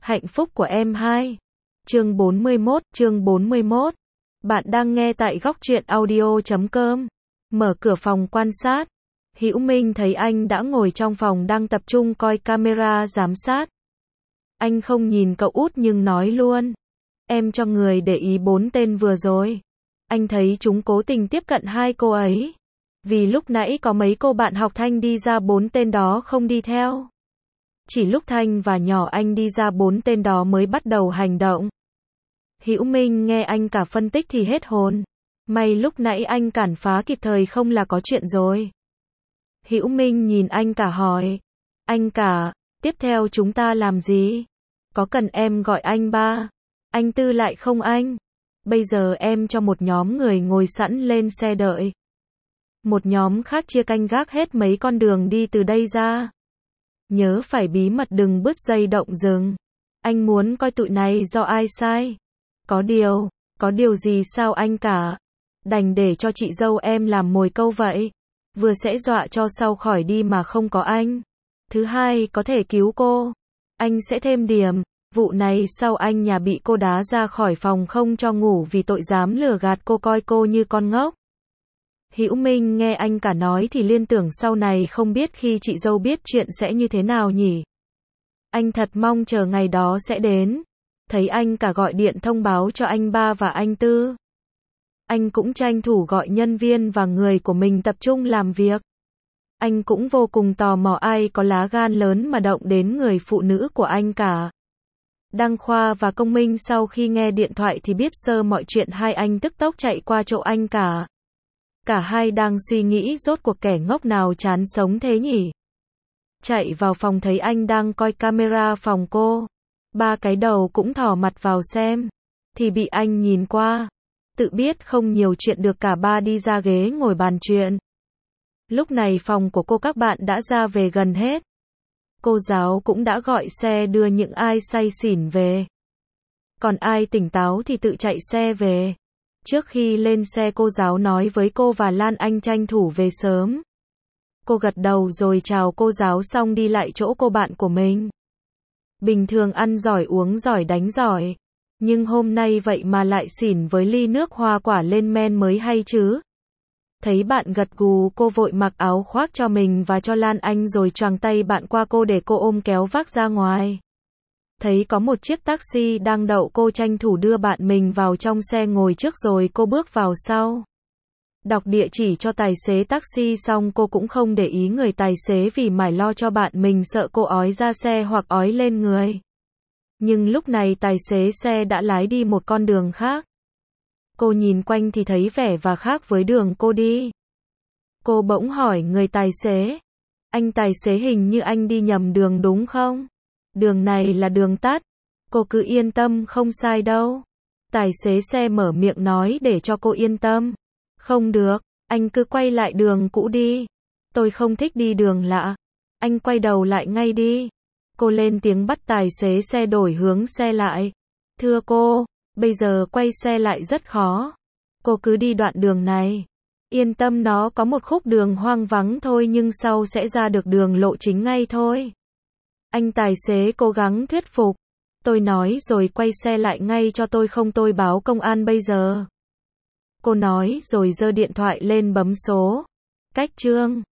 Hạnh phúc của em 2. Chương 41. Bạn đang nghe tại góc truyện audio.com. Mở cửa phòng quan sát. Hữu Minh thấy anh đã ngồi trong phòng đang tập trung coi camera giám sát. Anh không nhìn cậu út nhưng nói luôn. Em cho người để ý 4 tên vừa rồi. Anh thấy chúng cố tình tiếp cận 2 cô ấy. Vì lúc nãy có mấy cô bạn học Thanh đi ra 4 tên đó không đi theo. Chỉ lúc Thanh và nhỏ anh đi ra 4 tên đó mới bắt đầu hành động. Hữu Minh nghe anh cả phân tích thì hết hồn. May lúc nãy anh cản phá kịp thời không là có chuyện rồi. Hữu Minh nhìn anh cả hỏi. Anh cả, tiếp theo chúng ta làm gì? Có cần em gọi anh ba? Anh Tư lại không anh? Bây giờ em cho một nhóm người ngồi sẵn lên xe đợi. Một nhóm khác chia canh gác hết mấy con đường đi từ đây ra. Nhớ phải bí mật đừng bứt dây động rừng. Anh muốn coi tụi này do ai sai. Có điều gì sao anh cả? Đành để cho chị dâu em làm mồi câu vậy. Vừa sẽ dọa cho sau khỏi đi mà không có anh. Thứ hai có thể cứu cô. Anh sẽ thêm điểm. Vụ này sau anh nhà bị cô đá ra khỏi phòng không cho ngủ vì tội dám lừa gạt cô coi cô như con ngốc. Hữu Minh nghe anh cả nói thì liên tưởng sau này không biết khi chị dâu biết chuyện sẽ như thế nào nhỉ. Anh thật mong chờ ngày đó sẽ đến. Thấy anh cả gọi điện thông báo cho anh ba và anh Tư. Anh cũng tranh thủ gọi nhân viên và người của mình tập trung làm việc. Anh cũng vô cùng tò mò ai có lá gan lớn mà động đến người phụ nữ của anh cả. Đăng Khoa và Công Minh sau khi nghe điện thoại thì biết sơ mọi chuyện, hai anh tức tốc chạy qua chỗ anh cả. Cả hai đang suy nghĩ rốt cuộc kẻ ngốc nào chán sống thế nhỉ. Chạy vào phòng thấy anh đang coi camera phòng cô. Ba cái đầu cũng thò mặt vào xem. Thì bị anh nhìn qua. Tự biết không nhiều chuyện được cả ba đi ra ghế ngồi bàn chuyện. Lúc này phòng của cô các bạn đã ra về gần hết. Cô giáo cũng đã gọi xe đưa những ai say xỉn về. Còn ai tỉnh táo thì tự chạy xe về. Trước khi lên xe cô giáo nói với cô và Lan Anh tranh thủ về sớm. Cô gật đầu rồi chào cô giáo xong đi lại chỗ cô bạn của mình. Bình thường ăn giỏi uống giỏi đánh giỏi. Nhưng hôm nay vậy mà lại xỉn với ly nước hoa quả lên men mới hay chứ. Thấy bạn gật gù cô vội mặc áo khoác cho mình và cho Lan Anh rồi choàng tay bạn qua cô để cô ôm kéo vác ra ngoài. Thấy có một chiếc taxi đang đậu cô tranh thủ đưa bạn mình vào trong xe ngồi trước rồi cô bước vào sau. Đọc địa chỉ cho tài xế taxi xong cô cũng không để ý người tài xế vì mải lo cho bạn mình sợ cô ói ra xe hoặc ói lên người. Nhưng lúc này tài xế xe đã lái đi một con đường khác. Cô nhìn quanh thì thấy vẻ và khác với đường cô đi. Cô bỗng hỏi người tài xế. Anh tài xế hình như anh đi nhầm đường đúng không? Đường này là đường tắt. Cô cứ yên tâm không sai đâu. Tài xế xe mở miệng nói để cho cô yên tâm. Không được, anh cứ quay lại đường cũ đi. Tôi không thích đi đường lạ. Anh quay đầu lại ngay đi. Cô lên tiếng bắt tài xế xe đổi hướng xe lại. Thưa cô, bây giờ quay xe lại rất khó. Cô cứ đi đoạn đường này. Yên tâm nó có một khúc đường hoang vắng thôi nhưng sau sẽ ra được đường lộ chính ngay thôi. Anh tài xế cố gắng thuyết phục. Tôi nói rồi quay xe lại ngay cho tôi không tôi báo công an bây giờ. Cô nói rồi giơ điện thoại lên bấm số. Cách chương